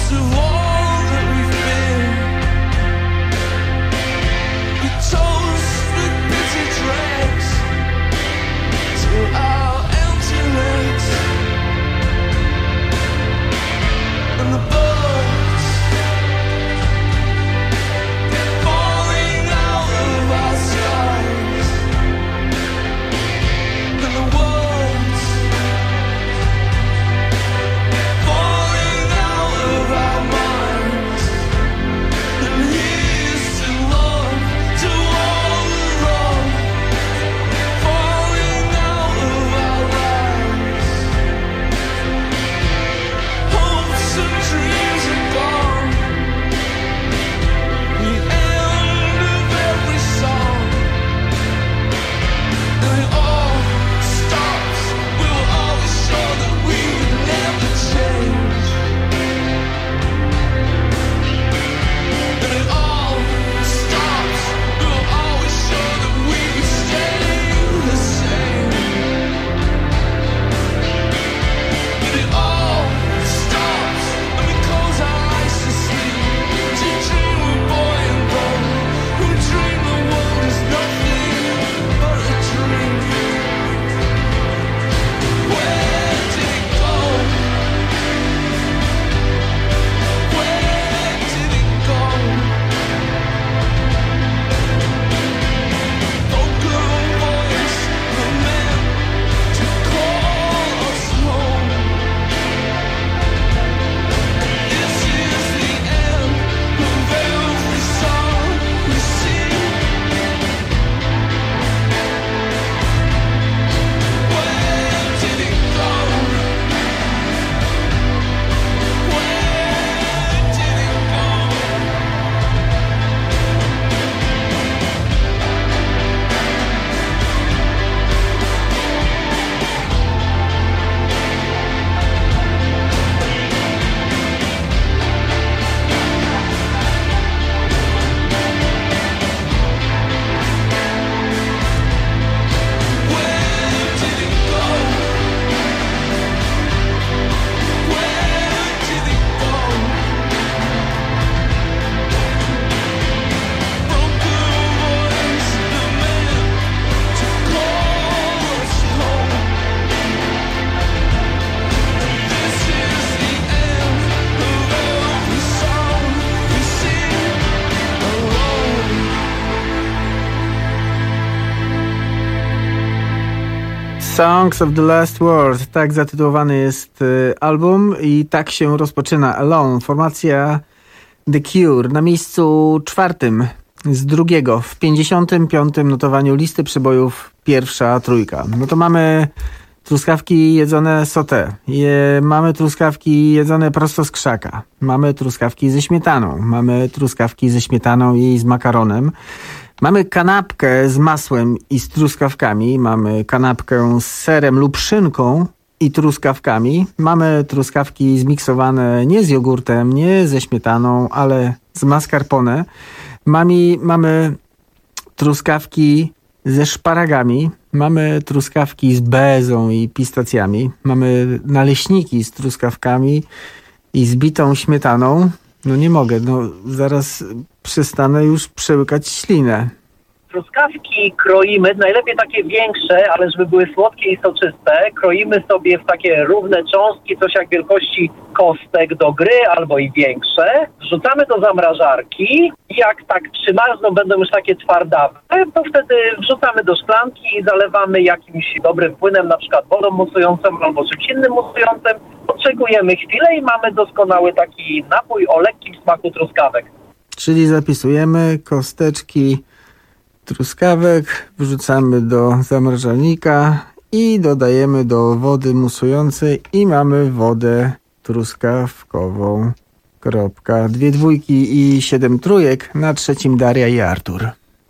Songs of the Last Word, tak zatytułowany jest y, album i tak się rozpoczyna Alone, formacja The Cure na miejscu czwartym z drugiego w pięćdziesiątym piątym notowaniu listy przebojów pierwsza trójka. No to mamy truskawki jedzone sauté, Je, mamy truskawki jedzone prosto z krzaka, mamy truskawki ze śmietaną, mamy truskawki ze śmietaną i z makaronem. Mamy kanapkę z masłem i z truskawkami, mamy kanapkę z serem lub szynką i truskawkami, mamy truskawki zmiksowane nie z jogurtem, nie ze śmietaną, ale z mascarpone. Mamy, mamy truskawki ze szparagami, mamy truskawki z bezą i pistacjami, mamy naleśniki z truskawkami i z bitą śmietaną. No nie mogę, no zaraz przestanę już przełykać ślinę. Truskawki kroimy, najlepiej takie większe, ale żeby były słodkie i soczyste, kroimy sobie w takie równe cząstki, coś jak wielkości kostek do gry albo i większe. Wrzucamy do zamrażarki i jak tak przymarzną, będą już takie twardawe, to wtedy wrzucamy do szklanki i zalewamy jakimś dobrym płynem, na przykład wodą musującą albo czymś innym musującym. Oczekujemy chwilę i mamy doskonały taki napój o lekkim smaku truskawek. Czyli zapisujemy kosteczki truskawek, wrzucamy do zamrażalnika i dodajemy do wody musującej i mamy wodę truskawkową. Kropka. Dwie dwójki i siedem trójek, na trzecim Daria i Artur.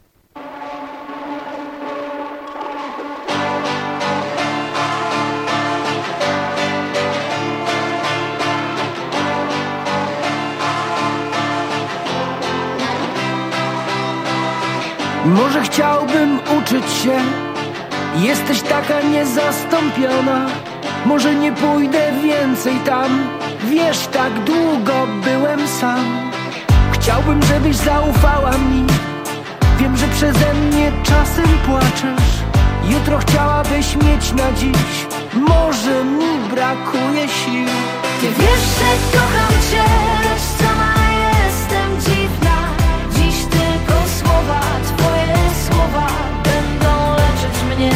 Może chciałbym uczyć się, jesteś taka niezastąpiona. Może nie pójdę więcej tam, wiesz, tak długo byłem sam. Chciałbym, żebyś zaufała mi, wiem, że przeze mnie czasem płaczesz. Jutro chciałabyś mieć na dziś, może mi brakuje sił. Ty wiesz, że kocham cię, lecz sama jestem dziwna. Dziś tylko słowa, twoje słowa będą leczyć mnie.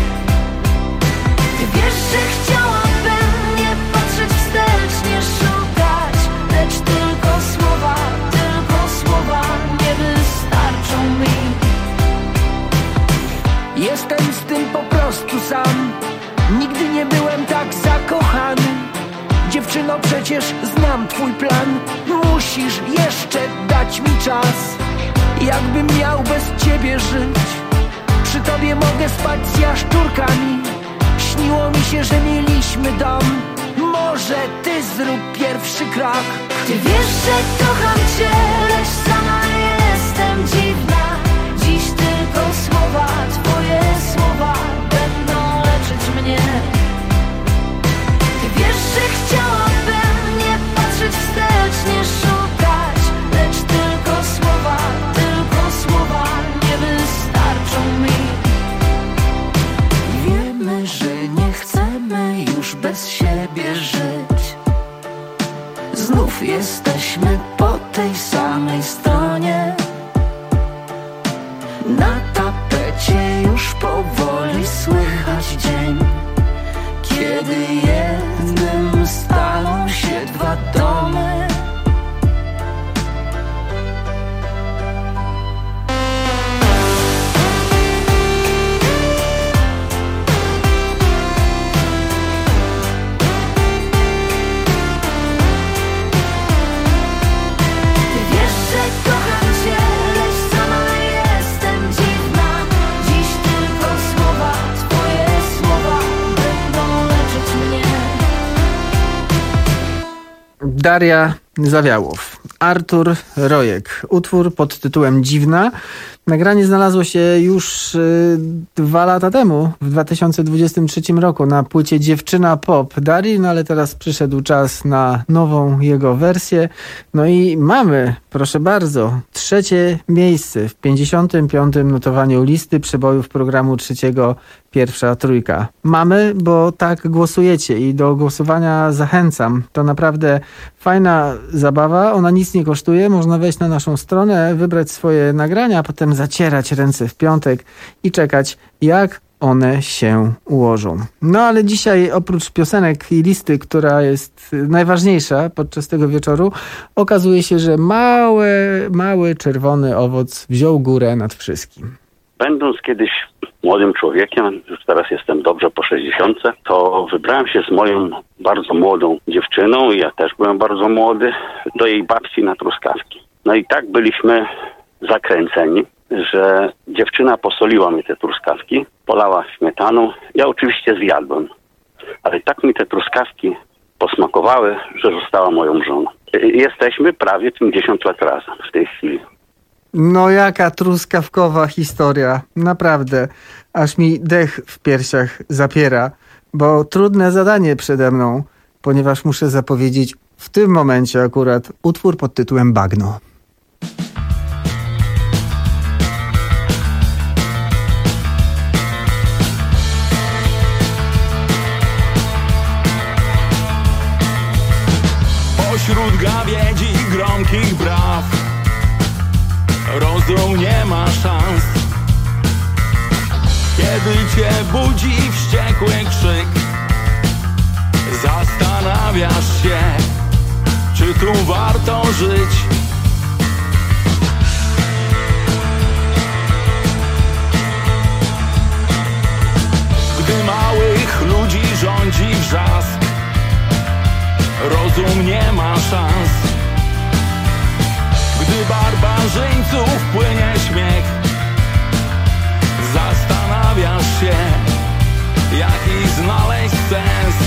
Ty wiesz, że chciałabym nie patrzeć wstecz, nie szukać, lecz tylko słowa, tylko słowa nie wystarczą mi. Jestem z tym po prostu sam, nigdy nie byłem tak zakochany. Dziewczyno, przecież znam twój plan, musisz jeszcze dać mi czas. Jakbym miał bez ciebie żyć, przy tobie mogę spać z jaszczurkami. Śniło mi się, że mieliśmy dom, może ty zrób pierwszy krok. Ty wiesz, że kocham cię, lecz sama jestem dziwna. Dziś tylko słowa, twoje słowa będą leczyć mnie. Ty wiesz, że chciałabym nie patrzeć wstecz, nie szukać, lecz tylko słowa, tylko słowa nie wystarczą mi. Wiemy, że nie chcemy już bez siebie żyć. Znów jesteśmy po tej samej stronie. Na tapecie już powoli słychać dzień, kiedy jednym staną się dwa domy. Daria Zawiałow, Artur Rojek. Utwór pod tytułem Dziwna. Nagranie znalazło się już y, dwa lata temu, w dwa tysiące dwudziestym trzecim roku, na płycie Dziewczyna Pop Darii, no ale teraz przyszedł czas na nową jego wersję. No i mamy, proszę bardzo, trzecie miejsce w pięćdziesiątym piątym notowaniu listy przebojów programu trzeciego Pierwsza Trójka. Mamy, bo tak głosujecie i do głosowania zachęcam. To naprawdę fajna zabawa, ona nic nie kosztuje. Można wejść na naszą stronę, wybrać swoje nagrania, a potem zacierać ręce w piątek i czekać, jak one się ułożą. No ale dzisiaj oprócz piosenek i listy, która jest najważniejsza podczas tego wieczoru, okazuje się, że mały, mały czerwony owoc wziął górę nad wszystkim. Będąc kiedyś młodym człowiekiem, już teraz jestem dobrze po sześćdziesiątce, to wybrałem się z moją bardzo młodą dziewczyną, i ja też byłem bardzo młody, do jej babci na truskawki. No i tak byliśmy zakręceni, że dziewczyna posoliła mi te truskawki, polała śmietaną. Ja oczywiście zjadłem, ale tak mi te truskawki posmakowały, że została moją żoną. Jesteśmy prawie pięćdziesiąt lat razem w tej chwili. No jaka truskawkowa historia. Naprawdę. Aż mi dech w piersiach zapiera, bo trudne zadanie przede mną, ponieważ muszę zapowiedzieć w tym momencie akurat utwór pod tytułem Bagno. Pośród gawiedzi gromkich braw rozum nie ma szans. Kiedy cię budzi wściekły krzyk, zastanawiasz się, czy tu warto żyć. Gdy małych ludzi rządzi wrzask, rozum nie ma szans. Gdy barbarzyńców płynie śmiech, zastanawiasz się, jaki znaleźć sens.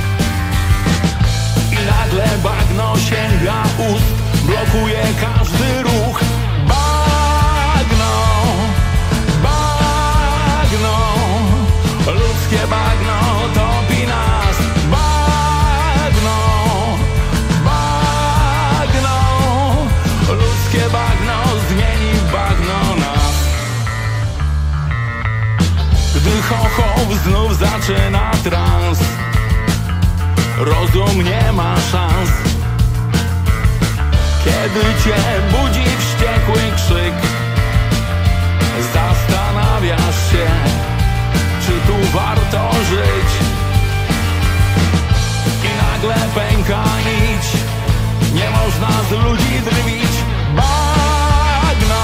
I nagle bagno sięga ust, blokuje każdy ruch. Bagno, bagno, ludzkie bagno topi nas. Bagno, bagno, ludzkie bagno zmieni w bagno nas. Gdy chochoł znów zaczyna trans, rozum nie ma szans. Kiedy cię budzi wściekły krzyk, zastanawiasz się, czy tu warto żyć. I nagle pęka nić, nie można z ludzi drwić. Bagno,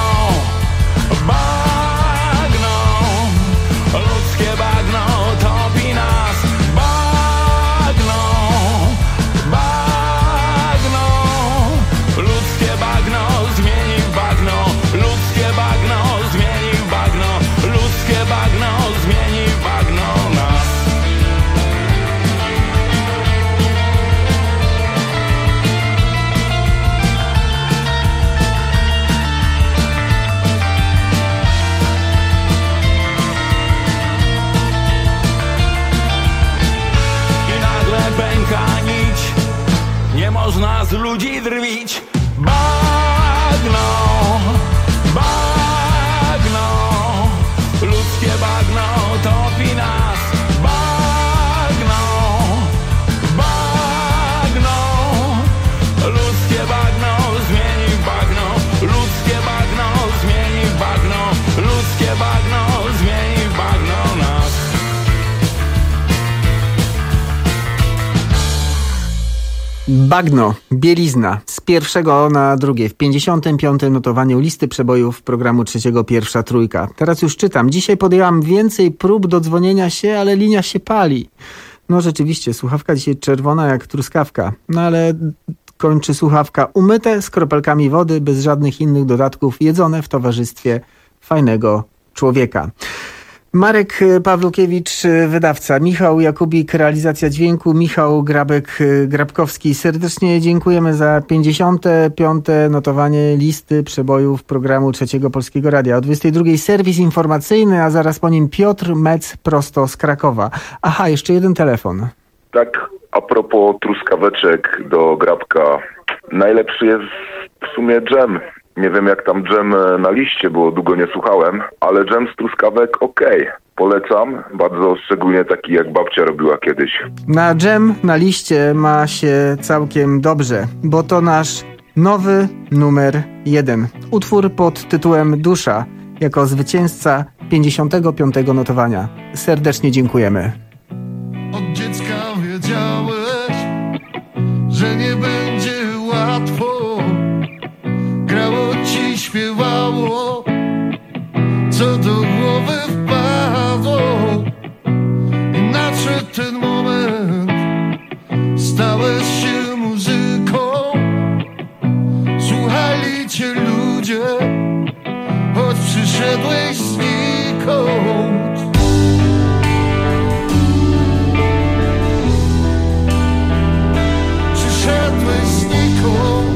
bagno, ludzkie bagno topi nas. Bagno, bagno, ludzkie bagno zmieni w bagno. Ludzkie bagno zmieni w bagno. Ludzkie bagno zmieni w bagno nas. Pęka nić, nie można z ludzi drwić. Bagno, bagno, ludzkie bagno topi nas. Bagno, bagno, ludzkie bagno zmieni w bagno. Ludzkie bagno zmieni w bagno. Ludzkie bagno zmieni w bagno nas. Bagno, bielizna. Z pierwszego na drugie. W pięćdziesiątym piątym notowaniu listy przebojów programu trzeciego Pierwsza Trójka. Teraz już czytam. Dzisiaj podjęłam więcej prób dodzwonienia się, ale linia się pali. No rzeczywiście, słuchawka dzisiaj czerwona jak truskawka. No ale kończy słuchawka umyte, z kropelkami wody, bez żadnych innych dodatków, jedzone w towarzystwie fajnego człowieka. Marek Pawlukiewicz, wydawca, Michał Jakubik, realizacja dźwięku, Michał Grabek-Grabkowski. Serdecznie dziękujemy za pięćdziesiąte piąte notowanie listy przebojów programu Trzeciego Polskiego Radia. O dwudziestej drugiej serwis informacyjny, a zaraz po nim Piotr Mec prosto z Krakowa. Aha, jeszcze jeden telefon. Tak, a propos truskaweczek do Grabka. Najlepszy jest w sumie dżem. Nie wiem jak tam dżem na liście, bo długo nie słuchałem, ale dżem z truskawek okej. Okay. Polecam, bardzo szczególnie taki jak babcia robiła kiedyś. Na dżem na liście ma się całkiem dobrze, bo to nasz nowy numer jeden. Utwór pod tytułem Dusza. jako zwycięzca pięćdziesiątego piątego notowania. Serdecznie dziękujemy. Od dziecka wiedziałeś, że nie będzie łatwo. Grało ci, śpiewało, co do głowy wpadło. I nadszedł ten moment, stałeś się muzyką. Słuchali cię ludzie, choć przyszedłeś znikąd. Przyszedłeś znikąd.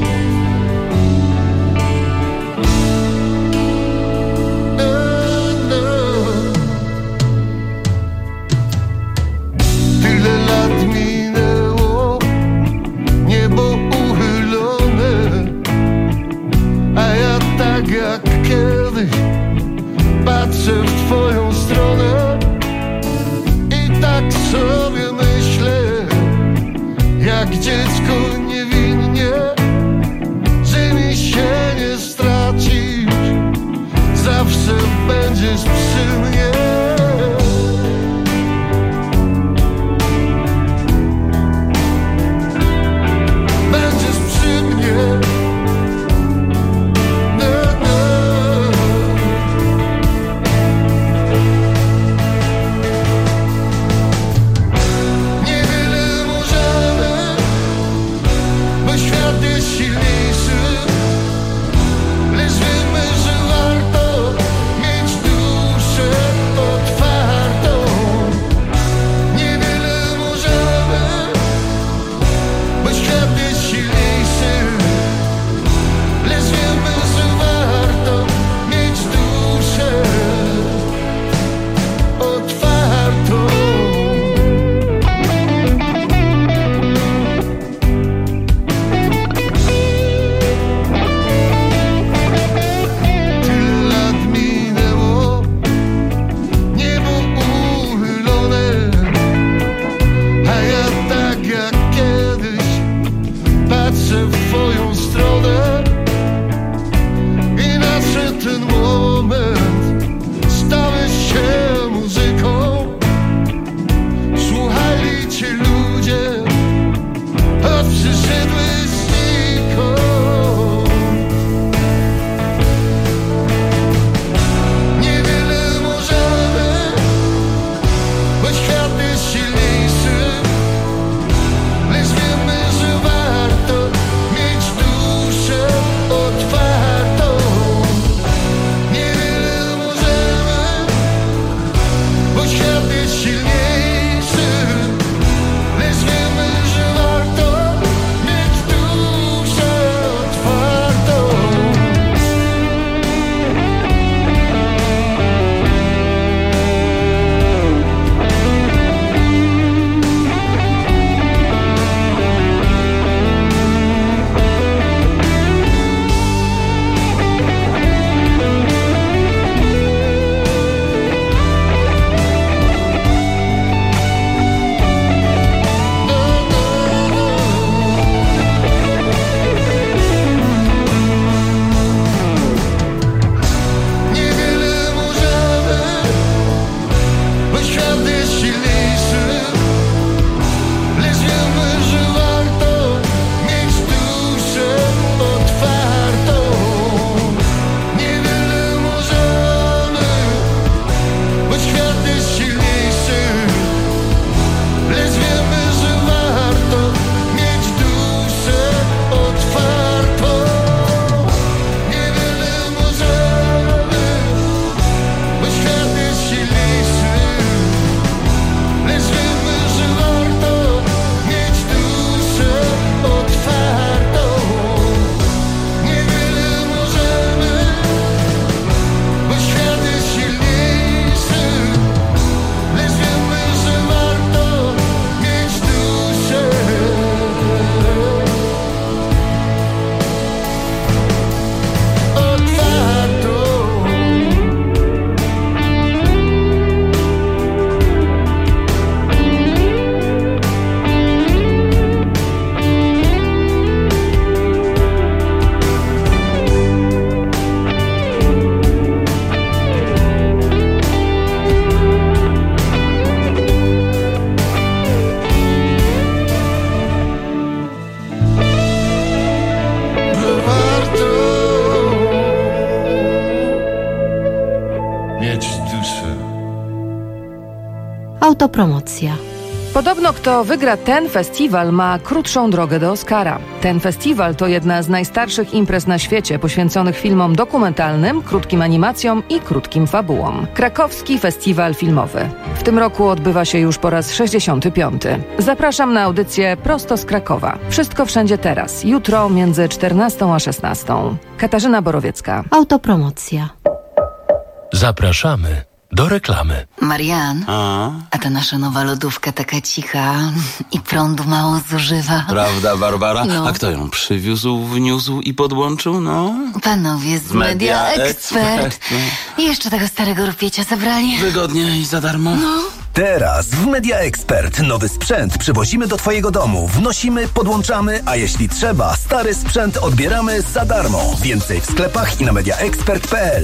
Tyle lat minęło, niebo uchylone, a ja tak jak kiedyś patrzę w twoją stronę i tak sobie myślę, jak dziecko niewinnie, że mi się nie stracisz, zawsze będziesz przy mnie. Będziesz przy mnie. No, no. Niewiele możemy, bo świat jest silniejszy, lecz wiemy, że warto mieć duszę otwartą. Niewiele możemy, bo świat jest silniejszy, lecz wiemy, że warto mieć duszę otwartą. Tyle lat minęło, niebo uchylone, a ja tak jak kiedyś patrzę w twoją stronę i nadszedł ten moment, stałeś się muzyką. Słuchali cię ludzie, choć przyszedłeś znikąd. Niewiele możemy, bo świat jest silniejszy, lecz wiemy, że warto mieć duszę Autopromocja. Podobno kto wygra ten festiwal, ma krótszą drogę do Oscara. Ten festiwal to jedna z najstarszych imprez na świecie poświęconych filmom dokumentalnym, krótkim animacjom i krótkim fabułom. Krakowski Festiwal Filmowy. W tym roku odbywa się już po raz sześćdziesiąty piąty. Zapraszam na audycję prosto z Krakowa. Wszystko wszędzie teraz. Jutro między czternastą a szesnastą. Katarzyna Borowiecka. Autopromocja. Zapraszamy do reklamy. Marian, A? a ta nasza nowa lodówka taka cicha i prądu mało zużywa. Prawda, Barbara? No. A kto ją przywiózł, wniósł i podłączył? No? Panowie z Media, Media Expert. I jeszcze tego starego rupiecia zabrali. Wygodnie i za darmo. No. Teraz w Media Expert nowy sprzęt przywozimy do Twojego domu. Wnosimy, podłączamy, a jeśli trzeba, stary sprzęt odbieramy za darmo. Więcej w sklepach i na mediaexpert kropka p l.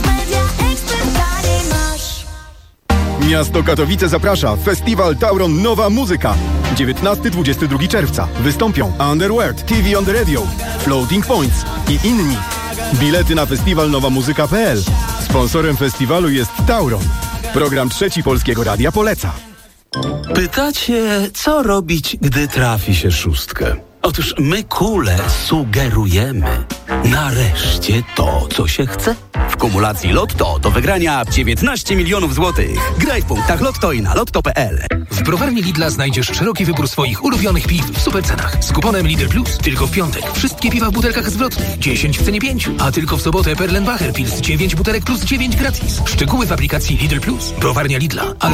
Miasto Katowice zaprasza. Festiwal Tauron Nowa Muzyka. dziewiętnastego do dwudziestego drugiego czerwca. Wystąpią Underworld, T V on the Radio, Floating Points i inni. Bilety na festiwal nowa muzyka kropka p l. Sponsorem festiwalu jest Tauron. Program Trzeci Polskiego Radia poleca. Pytacie, co robić, gdy trafi się szóstkę? Otóż my kule sugerujemy. Nareszcie to, co się chce. W kumulacji Lotto do wygrania dziewiętnaście milionów złotych. Graj w punktach Lotto i na lotto kropka p l. W browarni Lidla znajdziesz szeroki wybór swoich ulubionych piw w supercenach. Z kuponem Lidl Plus tylko w piątek. Wszystkie piwa w butelkach zwrotnych. dziesięć w cenie pięć. A tylko w sobotę Perlenbacher Pils dziewięć butelek plus dziewięć gratis. Szczegóły w aplikacji Lidl Plus. Browarnia Lidla.